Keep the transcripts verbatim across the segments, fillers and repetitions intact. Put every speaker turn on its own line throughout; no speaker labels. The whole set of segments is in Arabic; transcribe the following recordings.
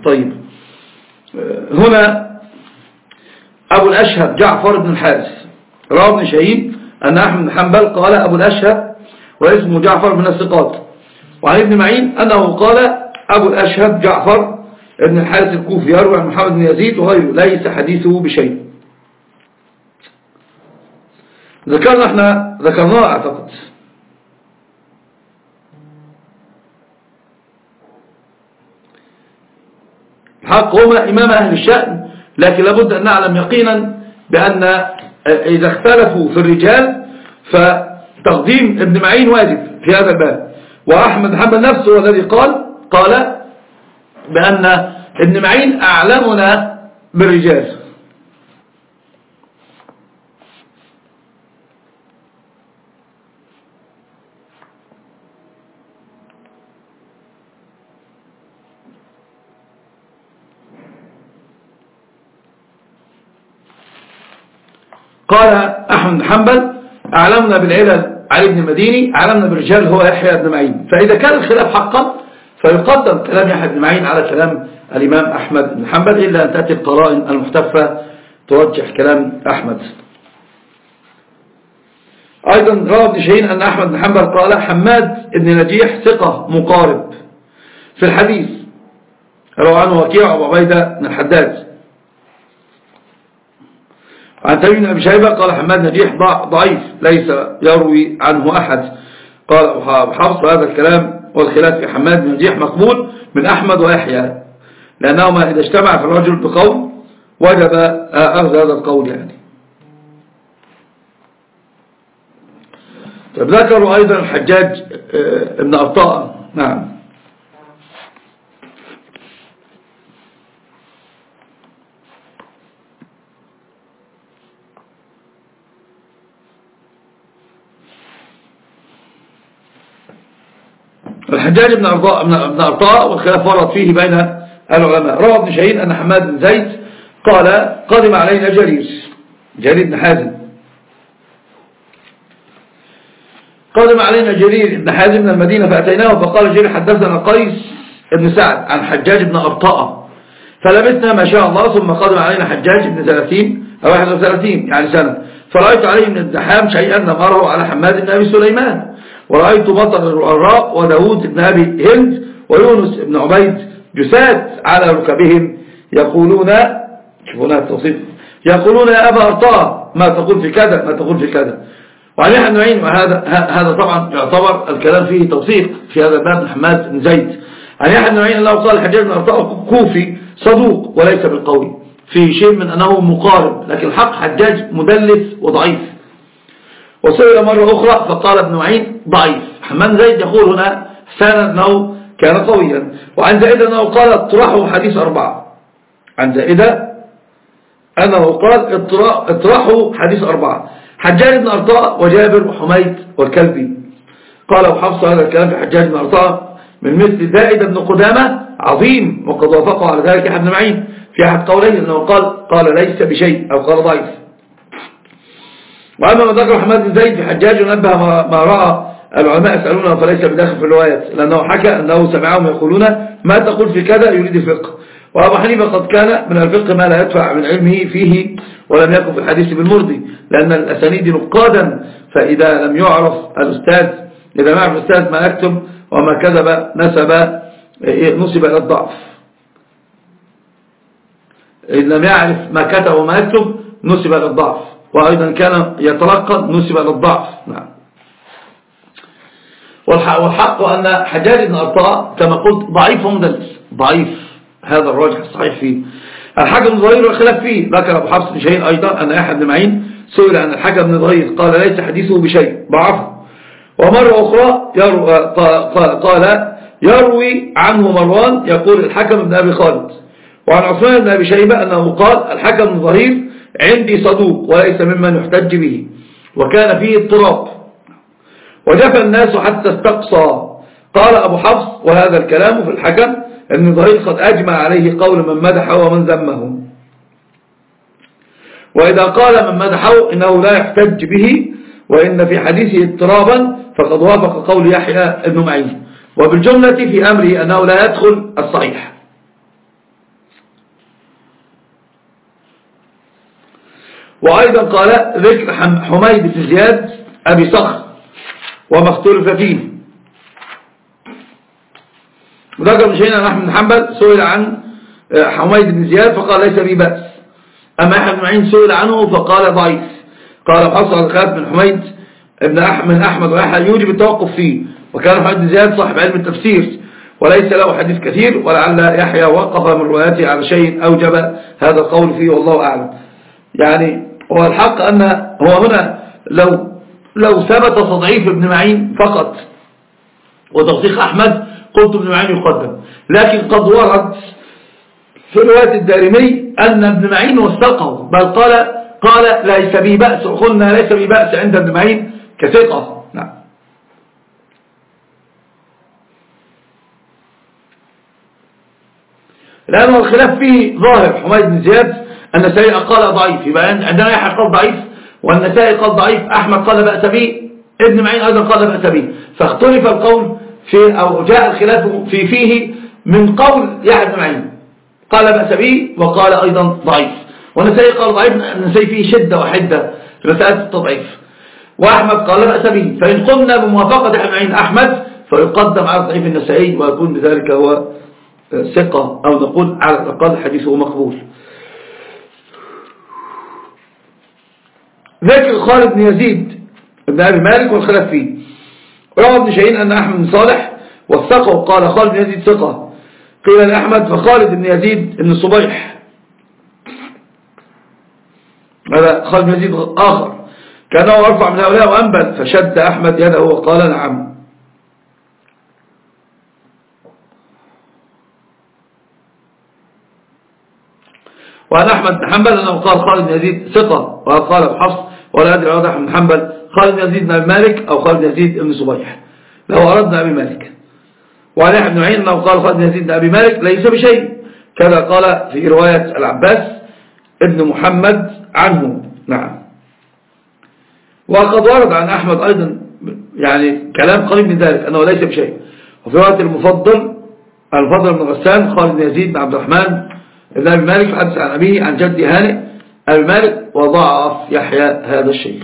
طيب هنا أبو الأشهب جعفر بن الحارث روى ابن شهيد أن أحمد بن حنبل قال أبو الأشهب واسمه جعفر من الثقات. وعن ابن معين أنه قال أبو الأشهب جعفر ابن الحارث الكوفي يروي عن محمد بن يزيد وغيره ليس حديثه بشيء. ذكرنا احنا ذكرناه أعتقد. الحق هما إمام أهل الشأن، لكن لابد أن نعلم يقينا بأن إذا اختلفوا في الرجال فتقديم ابن معين واجب في هذا الباب. وأحمد حنبل نفسه الذي قال قال بأن ابن معين أعلمنا بالرجال. قال أحمد حنبل أعلمنا بالعلل علي بن المديني، أعلمنا بالرجال هو يحيى بن معين. فإذا كان الخلاف حقا فيقدم كلام يحيى بن معين على كلام الإمام أحمد بن حنبل، إلا أن تأتي القرائن المحتفة ترجح كلام أحمد. أيضا روى ابن شهيد أن أحمد بن حنبل قال حماد بن نجيح ثقة مقارب في الحديث، روى عنه وكيع وأبو عبيدة بن الحداد. عن تميم بن أبي شيبة قال حماد نجيح ضعيف ليس يروي عنه أحد. قال أبو حفص هذا الكلام والخلاف في حماد بن نجيح مقبول من أحمد ويحيى، لأنهما إذا اجتمع في الرجل بقول وجب أخذ هذا القول يعني. طيب ذكروا أيضا الحجاج ابن أرطاء. نعم. الحجاج بن أرطاء بن أرطاء والخلاف ورد فيه بين العلماء. روى ابن شهيد أن حماد بن زيد قال قدم علينا جرير جرير بن حازم قدم علينا جرير بن حازم من المدينة فأتيناه فقال جرير حدثنا قيس بن سعد عن حجاج بن أرطاء فلبثنا ما شاء الله، ثم قدم علينا حجاج بن ثلاثين أو واحد وثلاثين يعني سنة، فرأيت عليه من الدحام شيئا لم أره على حماد بن أبي سليمان، ورأيت مطر الوراء وداود بن أبي هند ويونس بن عبيد جساد على ركبهم يقولون شوفونا التوصيف يقولون يا أبا أرطاء ما تقول في كذا ما تقول في كذا. وعن يحيى بن معين وهذا هذا طبعا يعتبر الكلام فيه توثيق في هذا الباب محمد بن زيد. عن يحيى بن معين أنه قال الحجاج بن أرطاء كوفي صدوق وليس بالقوي، فيه شيء من أنه مقارب، لكن الحق حجاج مدلس وضعيف. وسئل مرة أخرى فقال ابن معين ضعيف. حماد زيد يقول هنا سنة أنه كان قويا. وعن زائدة أنه قال اطرحوا حديث أربعة. عن زائدة أنه قال اطرحوا حديث أربعة. حجاج بن أرطاء وجابر وحميد والكلبي. قال أبو حفص هذا الكلام في حجاج بن أرطاء من مثل زائدة بن قدامة عظيم، وقد وافقوا على ذلك ابن معين في أحد قوليه أنه قال قال ليس بشيء أو قال ضعيف. وأما ما ذكر حماد بن زيد في حجاج نبه ما رأى العلماء يسألونه فليس بداخل في الروايات، لأنه حكى أنه سمعهم يقولون ما تقول في كذا يريد الفقه. وأبو حنيفة قد كان من الفقه ما لا يدفع من علمه فيه، ولم يكن في الحديث بالمرضي، لأن الأسانيد نقادا، فإذا لم يعرف الأستاذ إذا ما يعرف الأستاذ ما يكتب وما كذب نسب نسب إلى الضعف. إذا لم يعرف ما كتب وما يكتب نسب إلى الضعف، وأيضا كان يتلقى نسب إلى الضعف. نعم. والحق أن حجاج بن أرطاء كما قلت ضعيف ومدلس ضعيف، هذا الراجح الصحيح فيه. الحكم بن ظهير والخلاف فيه. ذكر أبو حفص بن شهيد أيضا أن أحد بن معين سئل عن الحكم بن ظهير قال ليس حديثه بشيء ضعفه. ومرة أخرى يروي قال يروي عنه مروان يقول الحكم بن أبي خالد. وعن عثمان بن أبي شيبة أنه قال الحكم بن ظهير عندي صدوق وليس ممن يحتج به، وكان فيه اضطراب وجفى الناس حتى استقصى. قال أبو حفص وهذا الكلام في الحكم ابن ظهير قد أجمع عليه قول من مدحه ومن ذمه، وإذا قال من مدحه إنه لا يحتج به وإن في حديثه اضطرابا فقد وافق قول يحيى ابن معين. وبالجملة في أمره أنه لا يدخل الصحيح. وأيضا قال ذكر حميد بن زياد أبي صخر وما اختلف فيه. وذكر مشينا عن أحمد بن حنبل سئل عن حميد بن زياد فقال ليس بي بأس. أما أحمد بن معين سئل عنه فقال ضعيف. قال حصل الخلاف من حميد ابن أحمد أحمد ويحيى يوجب التوقف فيه، وكان حميد بن زياد صاحب علم التفسير وليس له حديث كثير، ولعل يحيى وقف من رواياته على شيء أوجب هذا القول فيه والله أعلم. يعني هو الحق أن هو هنا لو لو ثبت تضعيف ابن معين فقط وتوثيق أحمد قلت ابن معين يقدم، لكن قد ورد في رواية الدارمي أن ابن معين وثقه، بل قال قال ليس بي بأس، قلنا ليس بي بأس عند ابن معين كثقة. نعم. لأنه الخلاف فيه ظاهر. حميد بن زياد النسائي قال ضعيف، يبقى عندنا يحيى قال ضعيف والنسائي قال ضعيف، أحمد قال بأس به، ابن معين أيضا قال بأس به، فاختلف القول في أو جاء الخلاف في فيه من قول يحيى بن معين قال بأس به وقال أيضا ضعيف، والنسائي قال ضعيف. النسائي فيه شدة وحدة في مسألة التضعيف، وأحمد قال بأس به. فإن قمنا بموافقة يحيى بن معين أحمد فيقدم على ضعيف النسائي ويكون بذلك هو ثقة، أو نقول على الأقل حديثه مقبول. ذكر خالد بن يزيد ابن أبي مالك والخلاف فيه. روى ابن شاهين أن أحمد بن صالح وثقه قال خالد بن يزيد ثقة. قيل لأحمد فخالد بن يزيد بن صبيح، هذا خالد بن يزيد آخر كانه أرفع من هؤلاء وأنبل، فشد أحمد يده وقال نعم. وعن أحمد بن حنبل أنه قال خالد بن يزيد ثقة، وقال أبو حفص ولا أدري عن أحمد بن حنبل خالد بن يزيد بن أبي مالك أو خالد بن يزيد بن صبيح لو أردنا أبي مالك. وعن يحيى بن معين أنه قال خالد بن يزيد بن أبي مالك ليس بشيء، كذا قال في رواية العباس ابن محمد عنه. نعم. وقد ورد عن أحمد أيضا يعني كلام قريب من ذلك أنه ليس بشيء. وفي رواية المفضل المفضل بن غسان خالد بن يزيد بن عبد الرحمن ابن أبي مالك حدث عن أبيه عن جدي هانئ أبي مالك، وضعف يحيى هذا الشيخ.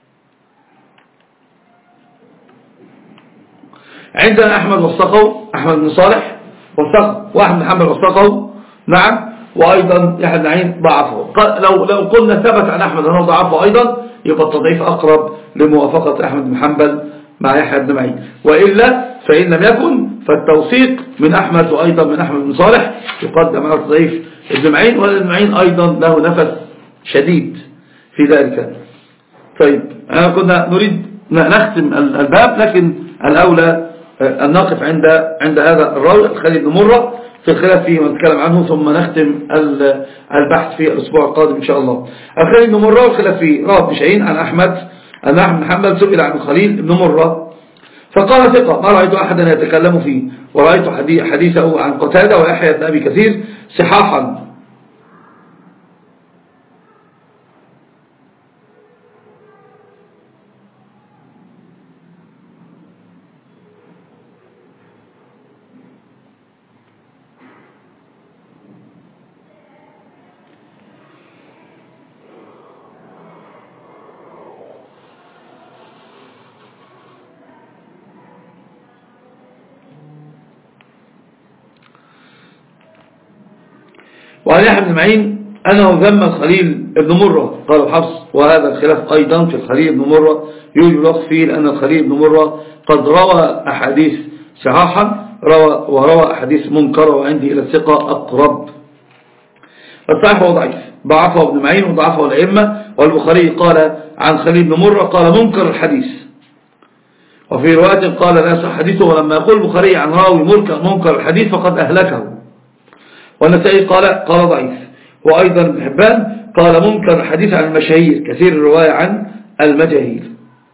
عندنا أحمد وثقه أحمد بن صالح وثقه، وأحمد بن حنبل وثقه. نعم. وأيضا يحيى بن معين ضعفه. لو لو قلنا ثبت عن أحمد أنه ضعفه أيضا يبقى التضعيف أقرب لموافقة أحمد بن حنبل مع يحيى بن معين، وإلا فإن لم يكن فالتوثيق من أحمد وأيضا من أحمد بن صالح يقدم على تضعيف ابن معين، وابن معين أيضا له نفس شديد في ذلك. طيب أنا كنا نريد نختم الباب، لكن الأولى أن نقف عند عند هذا الراوي خالد بن مرة في الخلاف فيه ونتكلم عنه، ثم نختم البحث في الأسبوع القادم إن شاء الله. خالد بن مرة والخلاف فيه. روى ابن شاهين عن أحمد أن أحمد بن حنبل سئل عن خليل بن مرة فقال ثقة ما رأيت أحدا يتكلم فيه، ورأيت حديثه عن قتادة ويحيى بن أبي كثير صحاحا. وعن يحيى بن معين أنه ذم الخليل بن مرة قال الحفص، وهذا الخلاف أيضا في الخليل بن مرة يوجد الوقت فيه، لأن الخليل بن مرة قد روى أحاديث صحاحا روى وروى أحاديث منكرة، وعندي إلى الثقة أقرب. الصحيح هو ضعيف، ضعفه ابن معين وضعفه الأئمة. والبخاري قال عن خليل بن مرة قال منكر الحديث، وفي رواية قال لا يصح حديثه. ولما يقول البخاري عن راوي منكر الحديث فقد أهلكه. والنسائي قال قال ضعيف. وأيضا ابن حبان قال منكر الحديث عن المشاهير كثير الرواية عن المجاهيل.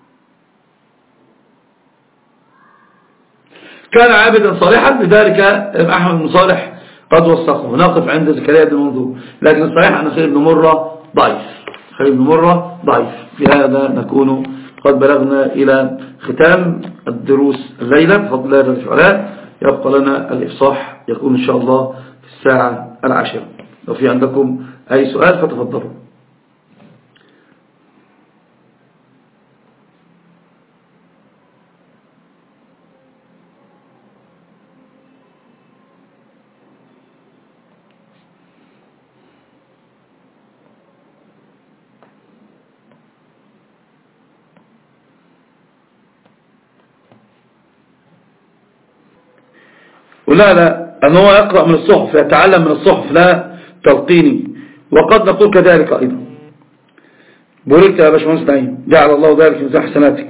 كان عابدا صالحا، لذلك أحمد بن صالح قد وثقه. نقف عند زكريا بن منذور، لكن الصحيح أن خليل بن مرة ضعيف. خليل بن مرة ضعيف. بهذا نكون قد بلغنا إلى ختام الدروس الليلة بفضل الله تعالى. يبقى لنا الإفصاح يكون إن شاء الله في الساعة العاشرة. لو في عندكم أي سؤال فتفضلوا. ولا لا أنه هو يقرأ من الصحف، يتعلم من الصحف لا تلقيني، وقد نقول كذلك أيضا. بوركت يا باشمهندس نعيم، جعل الله ذلك من حسناتك،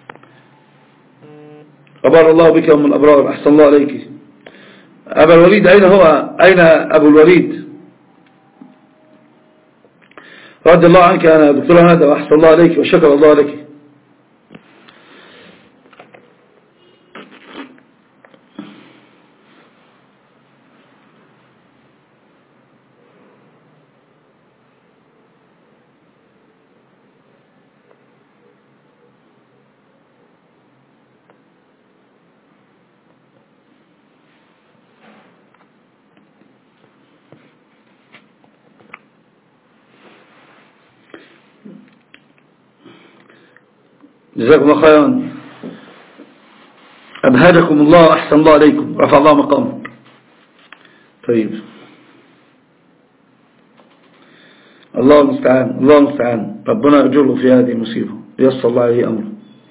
أبار الله بك يوم الأبرار، أحسن الله عليك. أبا الوليد أين هو؟ أين أبو الوليد؟ رضي الله عنك أنا دكتور هذا، وأحسن الله عليك وشكر الله لك. جزاكم الله خيرا، أبهجكم الله، أحسن الله عليكم، رفع الله مقامك. طيب الله المستعان، الله المستعان، ربنا يجره في هذه المصيبة، يسر الله عليه أمره.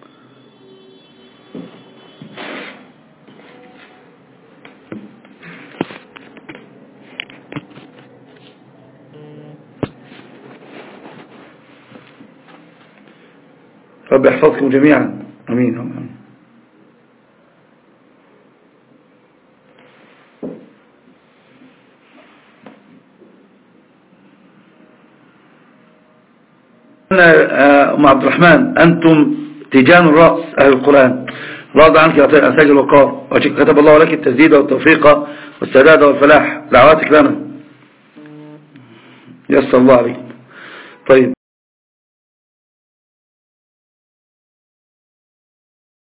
رب يحفظكم جميعا، أمين أمين. أم عبد الرحمن، أنتم تيجان الرأس أهل القرآن، رضى عنك يا أساج الوقار، وكتب الله لك التسديد والتوفيق والسداد والفلاح، دعواتك لنا يسر الله عليك. طيب